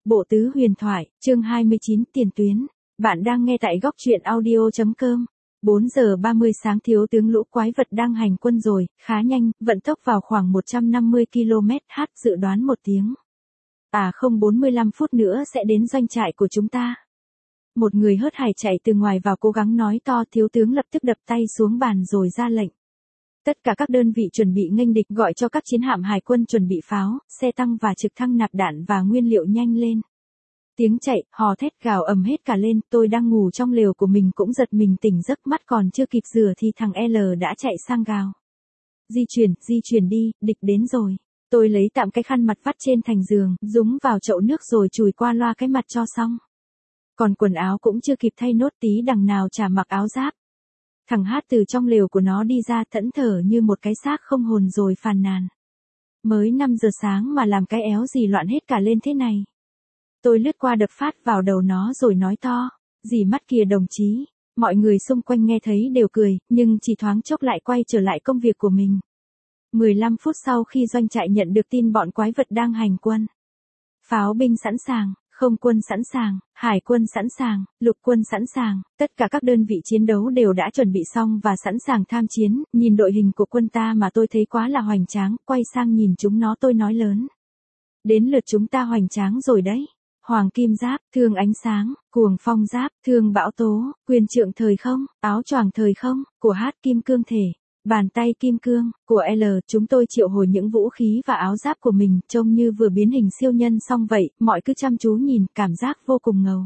Bộ tứ huyền thoại, chương 29 tiền tuyến. Bạn đang nghe tại góc truyện audio.com. 4 giờ 30 sáng thiếu tướng lũ quái vật đang hành quân rồi, khá nhanh, vận tốc vào khoảng 150 km/h, dự đoán 1 tiếng. Không 45 phút nữa sẽ đến doanh trại của chúng ta. Một người hớt hải chạy từ ngoài vào cố gắng nói to, thiếu tướng lập tức đập tay xuống bàn rồi ra lệnh. Tất cả các đơn vị chuẩn bị nghênh địch, gọi cho các chiến hạm hải quân chuẩn bị pháo, xe tăng và trực thăng nạp đạn và nguyên liệu nhanh lên. Tiếng chạy, hò thét gào ầm hết cả lên, tôi đang ngủ trong lều của mình cũng giật mình tỉnh giấc, mắt còn chưa kịp rửa thì thằng L đã chạy sang gào. Di chuyển đi, địch đến rồi. Tôi lấy tạm cái khăn mặt vắt trên thành giường, dúng vào chậu nước rồi chùi qua loa cái mặt cho xong. Còn quần áo cũng chưa kịp thay nốt tí đằng nào chả mặc áo giáp. Thằng Hát từ trong lều của nó đi ra thẫn thờ như một cái xác không hồn rồi phàn nàn. Mới 5 giờ sáng mà làm cái éo gì loạn hết cả lên thế này. Tôi lướt qua đập phát vào đầu nó rồi nói to, dì mắt kìa đồng chí. Mọi người xung quanh nghe thấy đều cười, nhưng chỉ thoáng chốc lại quay trở lại công việc của mình. 15 phút sau khi doanh trại nhận được tin bọn quái vật đang hành quân. Pháo binh sẵn sàng. Không quân sẵn sàng, hải quân sẵn sàng, lục quân sẵn sàng, tất cả các đơn vị chiến đấu đều đã chuẩn bị xong và sẵn sàng tham chiến. Nhìn đội hình của quân ta mà tôi thấy quá là hoành tráng, quay sang nhìn chúng nó tôi nói lớn. Đến lượt chúng ta hoành tráng rồi đấy. Hoàng kim giáp, thương ánh sáng, cuồng phong giáp, thương bão tố, quyền trượng thời không, áo choàng thời không, của Hát kim cương thể. Bàn tay kim cương, của L, chúng tôi triệu hồi những vũ khí và áo giáp của mình, trông như vừa biến hình siêu nhân xong vậy, mọi cứ chăm chú nhìn, cảm giác vô cùng ngầu.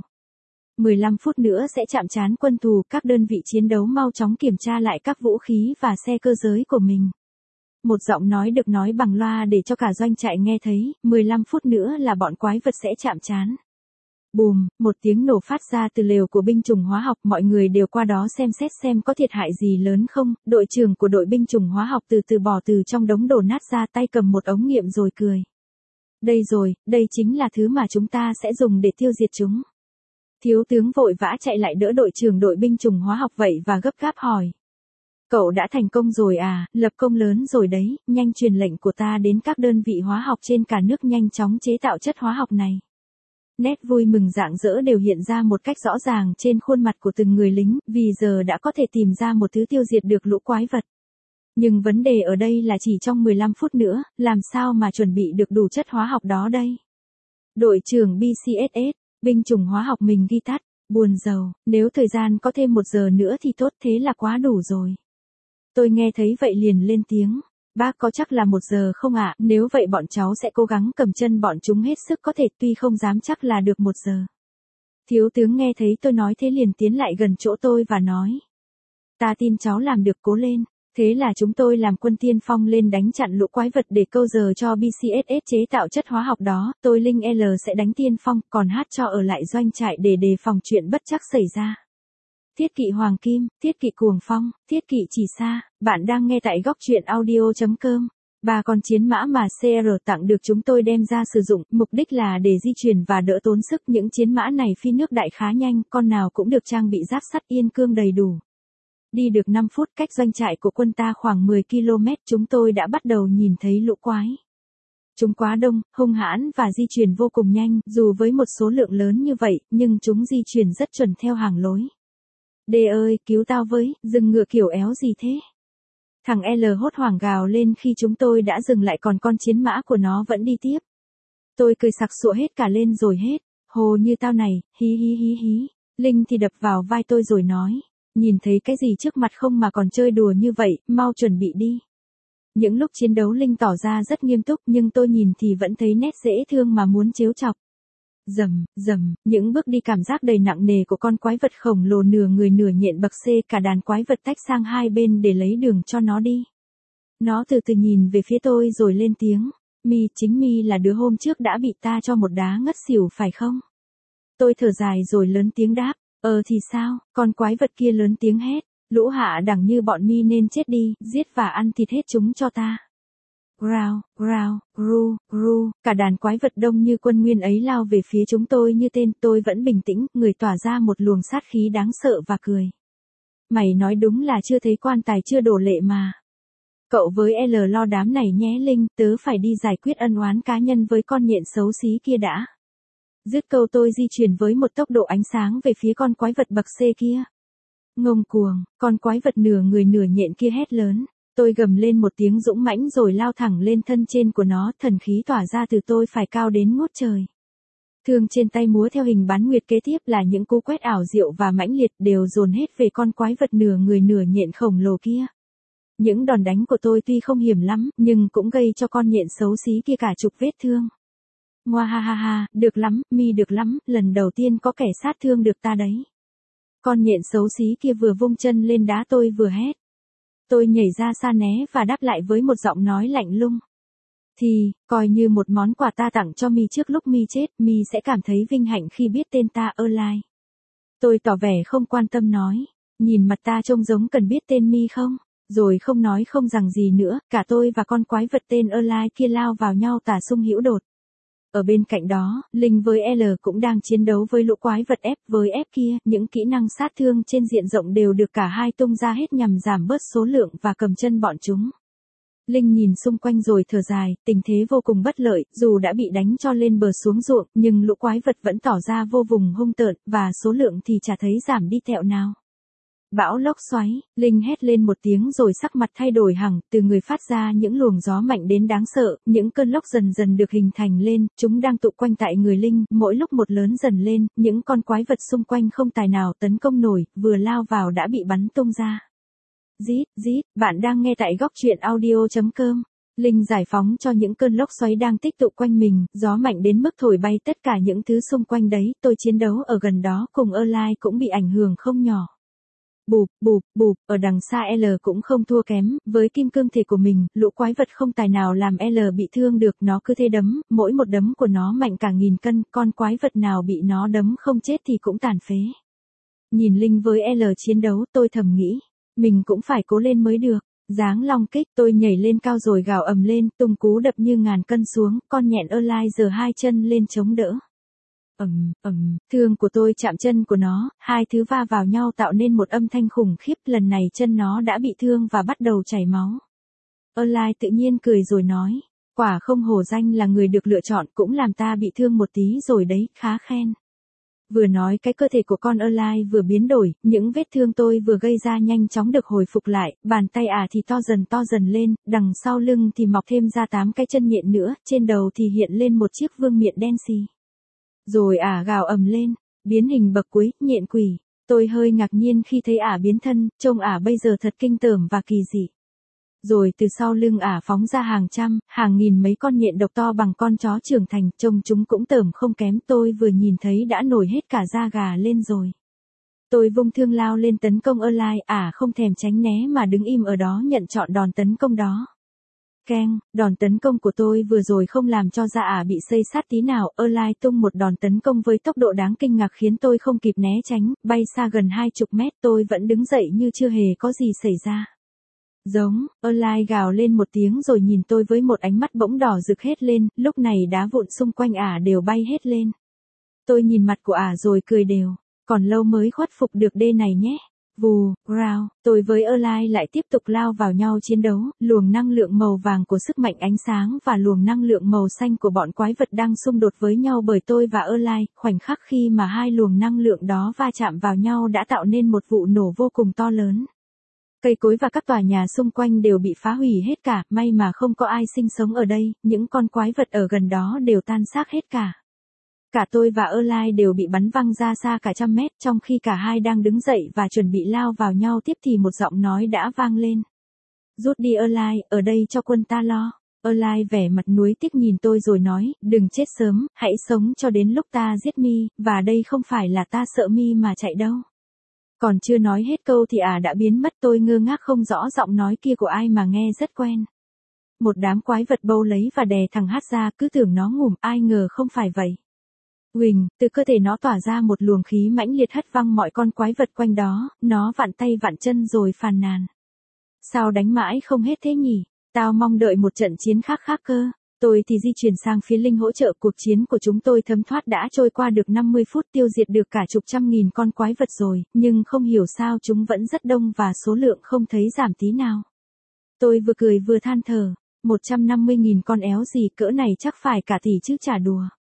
15 phút nữa sẽ chạm trán quân thù, các đơn vị chiến đấu mau chóng kiểm tra lại các vũ khí và xe cơ giới của mình. Một giọng nói được nói bằng loa để cho cả doanh trại nghe thấy, 15 phút nữa là bọn quái vật sẽ chạm trán. Bùm, một tiếng nổ phát ra từ lều của binh chủng hóa học, mọi người đều qua đó xem xét xem có thiệt hại gì lớn không. Đội trưởng của đội binh chủng hóa học từ từ bỏ từ trong đống đổ nát ra, tay cầm một ống nghiệm rồi cười. Đây rồi, đây chính là thứ mà chúng ta sẽ dùng để tiêu diệt chúng. Thiếu tướng vội vã chạy lại đỡ đội trưởng đội binh chủng hóa học vậy và gấp gáp hỏi. Cậu đã thành công rồi à, lập công lớn rồi đấy, nhanh truyền lệnh của ta đến các đơn vị hóa học trên cả nước nhanh chóng chế tạo chất hóa học này. Nét vui mừng rạng rỡ đều hiện ra một cách rõ ràng trên khuôn mặt của từng người lính, vì giờ đã có thể tìm ra một thứ tiêu diệt được lũ quái vật. Nhưng vấn đề ở đây là chỉ trong 15 phút nữa, làm sao mà chuẩn bị được đủ chất hóa học đó đây? Đội trưởng BCSS, binh chủng hóa học mình ghi tắt, buồn rầu, nếu thời gian có thêm 1 giờ nữa thì tốt, thế là quá đủ rồi. Tôi nghe thấy vậy liền lên tiếng. Bác có chắc là 1 giờ không ạ? Nếu vậy bọn cháu sẽ cố gắng cầm chân bọn chúng hết sức có thể, tuy không dám chắc là được 1 giờ. Thiếu tướng nghe thấy tôi nói thế liền tiến lại gần chỗ tôi và nói. Ta tin cháu làm được, cố lên. Thế là chúng tôi làm quân tiên phong lên đánh chặn lũ quái vật để câu giờ cho BCSS chế tạo chất hóa học đó. Tôi Linh L sẽ đánh tiên phong, còn Hát cho ở lại doanh trại để đề phòng chuyện bất trắc xảy ra. Thiết kỵ hoàng kim, thiết kỵ cuồng phong, thiết kỵ chỉ xa, bạn đang nghe tại góc truyện audio.com. 3 con chiến mã mà CR tặng được chúng tôi đem ra sử dụng, mục đích là để di chuyển và đỡ tốn sức. Những chiến mã này phi nước đại khá nhanh, con nào cũng được trang bị giáp sắt yên cương đầy đủ. Đi được 5 phút cách doanh trại của quân ta khoảng 10 km, chúng tôi đã bắt đầu nhìn thấy lũ quái. Chúng quá đông, hung hãn và di chuyển vô cùng nhanh, dù với một số lượng lớn như vậy, nhưng chúng di chuyển rất chuẩn theo hàng lối. Đê ơi, cứu tao với, dừng ngựa kiểu éo gì thế? Thằng L hốt hoảng gào lên khi chúng tôi đã dừng lại, còn con chiến mã của nó vẫn đi tiếp. Tôi cười sặc sụa hết cả lên rồi hết, hồ như tao này, hí hí hí hí. Linh thì đập vào vai tôi rồi nói, nhìn thấy cái gì trước mặt không mà còn chơi đùa như vậy, mau chuẩn bị đi. Những lúc chiến đấu Linh tỏ ra rất nghiêm túc nhưng tôi nhìn thì vẫn thấy nét dễ thương mà muốn trêu chọc. Rầm, những bước đi cảm giác đầy nặng nề của con quái vật khổng lồ nửa người nửa nhện bậc C, cả đàn quái vật tách sang hai bên để lấy đường cho nó đi. Nó từ từ nhìn về phía tôi rồi lên tiếng, chính mi là đứa hôm trước đã bị ta cho một đá ngất xỉu phải không? Tôi thở dài rồi lớn tiếng đáp, thì sao? Con quái vật kia lớn tiếng hét, lũ hạ đẳng như bọn mi nên chết đi, giết và ăn thịt hết chúng cho ta. Growl, gru, cả đàn quái vật đông như quân nguyên ấy lao về phía chúng tôi như tên. Tôi vẫn bình tĩnh, người tỏa ra một luồng sát khí đáng sợ và cười. Mày nói đúng là chưa thấy quan tài chưa đổ lệ mà. Cậu với L lo đám này nhé Linh, tớ phải đi giải quyết ân oán cá nhân với con nhện xấu xí kia đã. Dứt câu tôi di chuyển với một tốc độ ánh sáng về phía con quái vật bậc C kia. Ngông cuồng, con quái vật nửa người nửa nhện kia hét lớn. Tôi gầm lên một tiếng dũng mãnh rồi lao thẳng lên thân trên của nó, thần khí tỏa ra từ tôi phải cao đến ngút trời. Thương trên tay múa theo hình bán nguyệt, kế tiếp là những cú quét ảo diệu và mãnh liệt đều dồn hết về con quái vật nửa người nửa nhện khổng lồ kia. Những đòn đánh của tôi tuy không hiểm lắm, nhưng cũng gây cho con nhện xấu xí kia cả chục vết thương. Ngoa ha ha ha, được lắm, mi được lắm, lần đầu tiên có kẻ sát thương được ta đấy. Con nhện xấu xí kia vừa vung chân lên đá tôi vừa hét. Tôi nhảy ra xa né và đáp lại với một giọng nói lạnh lùng. Thì, coi như một món quà ta tặng cho mi trước lúc mi chết, mi sẽ cảm thấy vinh hạnh khi biết tên ta Erlai. Tôi tỏ vẻ không quan tâm nói, nhìn mặt ta trông giống cần biết tên mi không? Rồi không nói không rằng gì nữa, cả tôi và con quái vật tên Erlai kia lao vào nhau tả sung hữu đột. Ở bên cạnh đó, Linh với L cũng đang chiến đấu với lũ quái vật F với F kia, những kỹ năng sát thương trên diện rộng đều được cả hai tung ra hết nhằm giảm bớt số lượng và cầm chân bọn chúng. Linh nhìn xung quanh rồi thở dài, tình thế vô cùng bất lợi, dù đã bị đánh cho lên bờ xuống ruộng, nhưng lũ quái vật vẫn tỏ ra vô cùng hung tợn, và số lượng thì chả thấy giảm đi tẹo nào. Bão lốc xoáy, Linh hét lên một tiếng rồi sắc mặt thay đổi hẳn, từ người phát ra những luồng gió mạnh đến đáng sợ, những cơn lốc dần dần được hình thành lên, chúng đang tụ quanh tại người Linh, mỗi lúc một lớn dần lên, những con quái vật xung quanh không tài nào tấn công nổi, vừa lao vào đã bị bắn tung ra. Rít, rít, bạn đang nghe tại góc truyện audio.com. Linh giải phóng cho những cơn lốc xoáy đang tích tụ quanh mình, gió mạnh đến mức thổi bay tất cả những thứ xung quanh đấy, tôi chiến đấu ở gần đó cùng Erlai cũng bị ảnh hưởng không nhỏ. Bụp, bụp, bụp, ở đằng xa L cũng không thua kém, với kim cương thể của mình, lũ quái vật không tài nào làm L bị thương được, nó cứ thế đấm, mỗi một đấm của nó mạnh cả 1000 cân, con quái vật nào bị nó đấm không chết thì cũng tàn phế. Nhìn Linh với L chiến đấu, tôi thầm nghĩ, mình cũng phải cố lên mới được. Giáng long kích, tôi nhảy lên cao rồi gào ầm lên, tung cú đập như 1000 cân xuống, con nhện Erlai giơ hai chân lên chống đỡ. Thương của tôi chạm chân của nó, hai thứ va vào nhau tạo nên một âm thanh khủng khiếp, lần này chân nó đã bị thương và bắt đầu chảy máu. Erlai tự nhiên cười rồi nói, quả không hổ danh là người được lựa chọn, cũng làm ta bị thương một tí rồi đấy, khá khen. Vừa nói cái cơ thể của con Erlai vừa biến đổi, những vết thương tôi vừa gây ra nhanh chóng được hồi phục lại, bàn tay thì to dần lên, đằng sau lưng thì mọc thêm ra 8 cái chân nhện nữa, trên đầu thì hiện lên một chiếc vương miện đen xì. Rồi gào ầm lên, biến hình bậc cuối, nhện quỷ. Tôi hơi ngạc nhiên khi thấy biến thân, trông bây giờ thật kinh tởm và kỳ dị. Rồi từ sau lưng phóng ra hàng trăm, hàng nghìn mấy con nhện độc to bằng con chó trưởng thành, trông chúng cũng tởm không kém, tôi vừa nhìn thấy đã nổi hết cả da gà lên rồi. Tôi vung thương lao lên tấn công Erlai, không thèm tránh né mà đứng im ở đó nhận trọn đòn tấn công đó. Keng, đòn tấn công của tôi vừa rồi không làm cho da bị xây sát tí nào, Erlai tung một đòn tấn công với tốc độ đáng kinh ngạc khiến tôi không kịp né tránh, bay xa gần 20 mét, tôi vẫn đứng dậy như chưa hề có gì xảy ra. Giống, Erlai gào lên một tiếng rồi nhìn tôi với một ánh mắt bỗng đỏ rực hết lên, lúc này đá vụn xung quanh đều bay hết lên. Tôi nhìn mặt của rồi cười đều, còn lâu mới khuất phục được đê này nhé. Vù, rào, tôi với Erlai lại tiếp tục lao vào nhau chiến đấu, luồng năng lượng màu vàng của sức mạnh ánh sáng và luồng năng lượng màu xanh của bọn quái vật đang xung đột với nhau bởi tôi và Erlai, khoảnh khắc khi mà hai luồng năng lượng đó va chạm vào nhau đã tạo nên một vụ nổ vô cùng to lớn. Cây cối và các tòa nhà xung quanh đều bị phá hủy hết cả, may mà không có ai sinh sống ở đây, những con quái vật ở gần đó đều tan xác hết cả. Cả tôi và Erlai đều bị bắn văng ra xa cả 100 mét, trong khi cả hai đang đứng dậy và chuẩn bị lao vào nhau tiếp thì một giọng nói đã vang lên. Rút đi Erlai, ở đây cho quân ta lo. Erlai vẻ mặt nuối tiếc nhìn tôi rồi nói, đừng chết sớm, hãy sống cho đến lúc ta giết mi, và đây không phải là ta sợ mi mà chạy đâu. Còn chưa nói hết câu thì đã biến mất, tôi ngơ ngác không rõ giọng nói kia của ai mà nghe rất quen. Một đám quái vật bâu lấy và đè thằng ra, cứ tưởng nó ngủm, ai ngờ không phải vậy. Huỳnh, từ cơ thể nó tỏa ra một luồng khí mãnh liệt hất văng mọi con quái vật quanh đó, nó vặn tay vặn chân rồi phàn nàn. Sao đánh mãi không hết thế nhỉ? Tao mong đợi một trận chiến khác cơ. Tôi thì di chuyển sang phía Linh hỗ trợ, cuộc chiến của chúng tôi thấm thoát đã trôi qua được 50 phút, tiêu diệt được cả chục trăm nghìn con quái vật rồi, nhưng không hiểu sao chúng vẫn rất đông và số lượng không thấy giảm tí nào. Tôi vừa cười vừa than thở, 150.000 con éo gì, cỡ này chắc phải cả tỷ chứ chả đùa.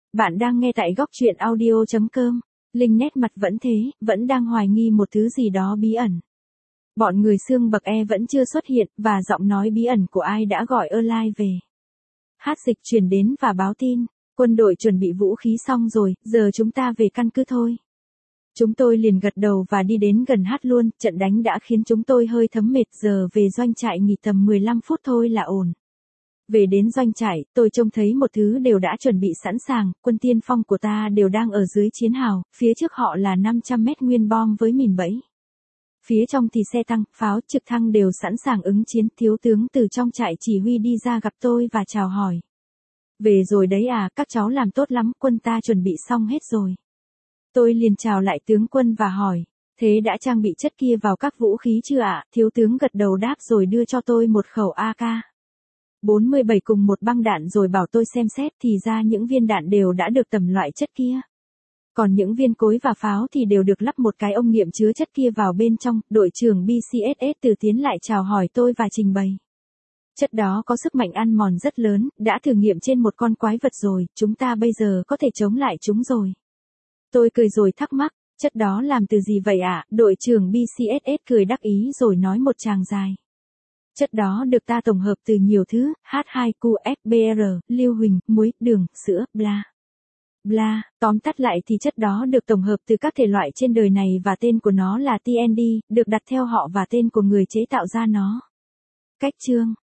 Bạn đang nghe tại góc truyện audio.com. Linh nét mặt vẫn thế, vẫn đang hoài nghi một thứ gì đó bí ẩn. Bọn người xương bậc E vẫn chưa xuất hiện, và giọng nói bí ẩn của ai đã gọi Erlai về. Hát dịch truyền đến và báo tin, quân đội chuẩn bị vũ khí xong rồi, giờ chúng ta về căn cứ thôi. Chúng tôi liền gật đầu và đi đến gần hát luôn, trận đánh đã khiến chúng tôi hơi thấm mệt, giờ về doanh trại nghỉ tầm 15 phút thôi là ổn. Về đến doanh trại, tôi trông thấy một thứ đều đã chuẩn bị sẵn sàng, quân tiên phong của ta đều đang ở dưới chiến hào, phía trước họ là 500 mét nguyên bom với mìn bẫy. Phía trong thì xe tăng, pháo, trực thăng đều sẵn sàng ứng chiến, thiếu tướng từ trong trại chỉ huy đi ra gặp tôi và chào hỏi. Về rồi đấy à, các cháu làm tốt lắm, quân ta chuẩn bị xong hết rồi. Tôi liền chào lại tướng quân và hỏi, thế đã trang bị chất kia vào các vũ khí chưa ạ? Thiếu tướng gật đầu đáp rồi đưa cho tôi một khẩu AK-47 cùng một băng đạn rồi bảo tôi xem xét, thì ra những viên đạn đều đã được tẩm loại chất kia. Còn những viên cối và pháo thì đều được lắp một cái ống nghiệm chứa chất kia vào bên trong. Đội trưởng BCSS từ tiến lại chào hỏi tôi và trình bày. Chất đó có sức mạnh ăn mòn rất lớn, đã thử nghiệm trên một con quái vật rồi, chúng ta bây giờ có thể chống lại chúng rồi. Tôi cười rồi thắc mắc, chất đó làm từ gì vậy ạ? Đội trưởng BCSS cười đắc ý rồi nói một tràng dài. Chất đó được ta tổng hợp từ nhiều thứ, H2Q, FBR, lưu huỳnh, muối, đường, sữa, bla. Bla, tóm tắt lại thì chất đó được tổng hợp từ các thể loại trên đời này và tên của nó là TND, được đặt theo họ và tên của người chế tạo ra nó. Cách chương